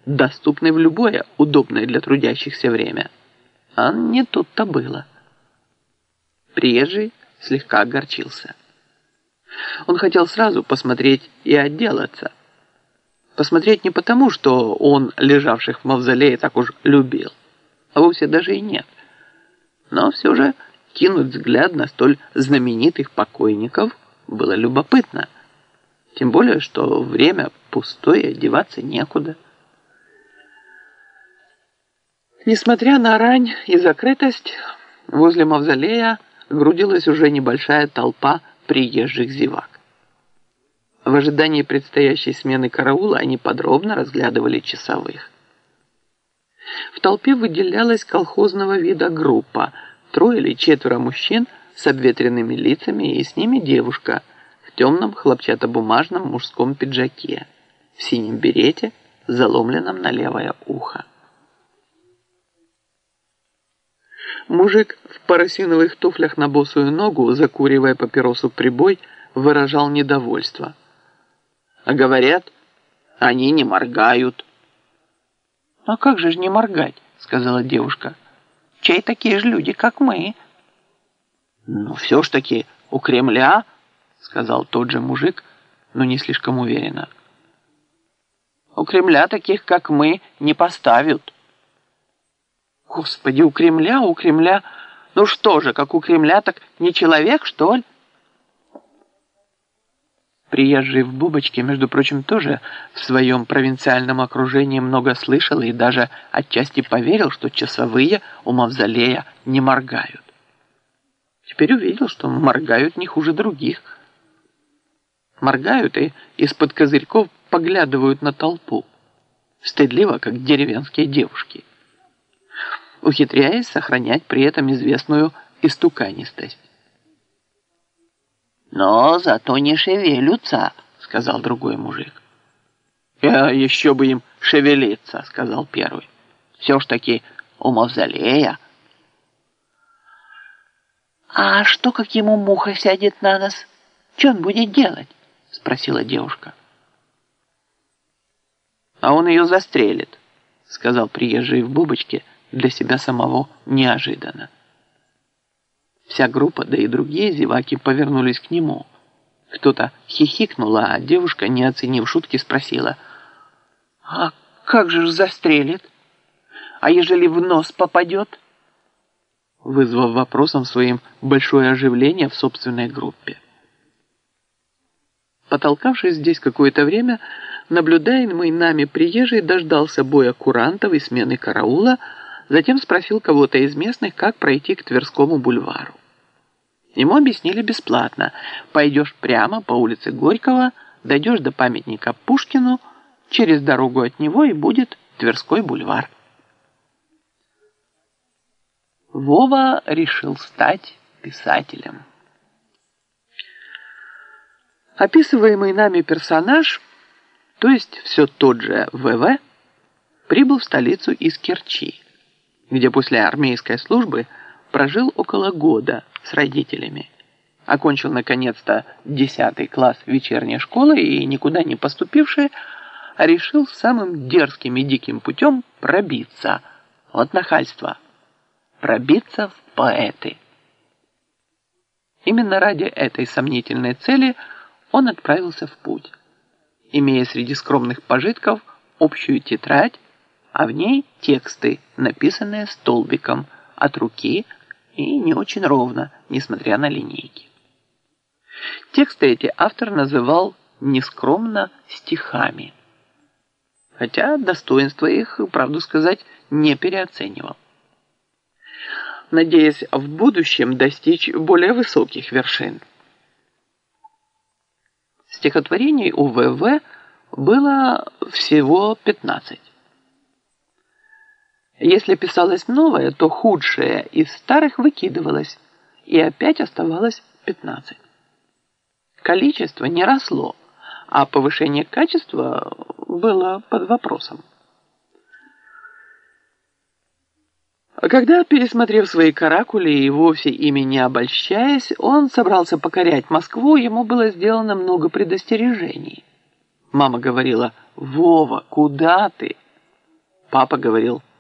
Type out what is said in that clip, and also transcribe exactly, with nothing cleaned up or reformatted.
доступный в любое удобное для трудящихся время. А не тут-то было. Приезжий слегка огорчился. Он хотел сразу посмотреть и отделаться. Посмотреть не потому, что он лежавших в мавзолее так уж любил, а вовсе даже и нет. Но все же кинуть взгляд на столь знаменитых покойников было любопытно. Тем более, что время пустое, деваться некуда. Несмотря на рань и закрытость, возле мавзолея грудилась уже небольшая толпа приезжих зевак. В ожидании предстоящей смены караула они подробно разглядывали часовых. В толпе выделялась колхозного вида группа, трое или четверо мужчин с обветренными лицами и с ними девушка в темном хлопчатобумажном мужском пиджаке, в синем берете, заломленном на левое ухо. Мужик в парусиновых туфлях на босую ногу, закуривая папиросу прибой, выражал недовольство. А говорят, они не моргают. «А как же ж не моргать?» — сказала девушка. «Чай такие же люди, как мы». «Ну, все ж таки у Кремля», — сказал тот же мужик, но не слишком уверенно. «У Кремля таких, как мы, не поставят». «Господи, у Кремля, у Кремля... Ну что же, как у Кремля, так не человек, что ли?» Приезжий в Бубочке, между прочим, тоже в своем провинциальном окружении много слышал и даже отчасти поверил, что часовые у мавзолея не моргают. Теперь увидел, что моргают не хуже других. Моргают и из-под козырьков поглядывают на толпу, стыдливо, как деревенские девушки, ухитряясь сохранять при этом известную истуканистость. «Но зато не шевелятся», — сказал другой мужик. «А еще бы им шевелиться», — сказал первый. «Все ж таки у мавзолея». «А что, как ему муха сядет на нос? Что он будет делать?» — спросила девушка. «А он ее застрелит», — сказал приезжий в Бубочке для себя самого неожиданно. Вся группа, да и другие зеваки повернулись к нему. Кто-то хихикнул, а девушка, не оценив шутки, спросила: «А как же ж застрелит? А ежели в нос попадет?» Вызвав вопросом своим большое оживление в собственной группе. Потолкавшись здесь какое-то время, наблюдаемый нами приезжий дождался боя курантов и смены караула, затем спросил кого-то из местных, как пройти к Тверскому бульвару. Ему объяснили бесплатно. Пойдешь прямо по улице Горького, дойдешь до памятника Пушкину, через дорогу от него и будет Тверской бульвар. Вова решил стать писателем. Описываемый нами персонаж, то есть все тот же ВВ, прибыл в столицу из Керчи, где после армейской службы прожил около года с родителями. Окончил, наконец-то, десятый класс вечерней школы и, никуда не поступивший, решил самым дерзким и диким путем пробиться. Вот нахальство. Пробиться в поэты. Именно ради этой сомнительной цели он отправился в путь, имея среди скромных пожитков общую тетрадь, а в ней тексты, написанные столбиком от руки и не очень ровно, несмотря на линейки. Тексты эти автор называл нескромно стихами, хотя достоинство их, правду сказать, не переоценивал, надеясь в будущем достичь более высоких вершин. Стихотворений у ВВ было всего пятнадцать. Если писалось новое, то худшее из старых выкидывалось, и опять оставалось пятнадцать. Количество не росло, а повышение качества было под вопросом. А когда, пересмотрев свои каракули и вовсе ими не обольщаясь, он собрался покорять Москву, ему было сделано много предостережений. Мама говорила: «Вова, куда ты? папа говорил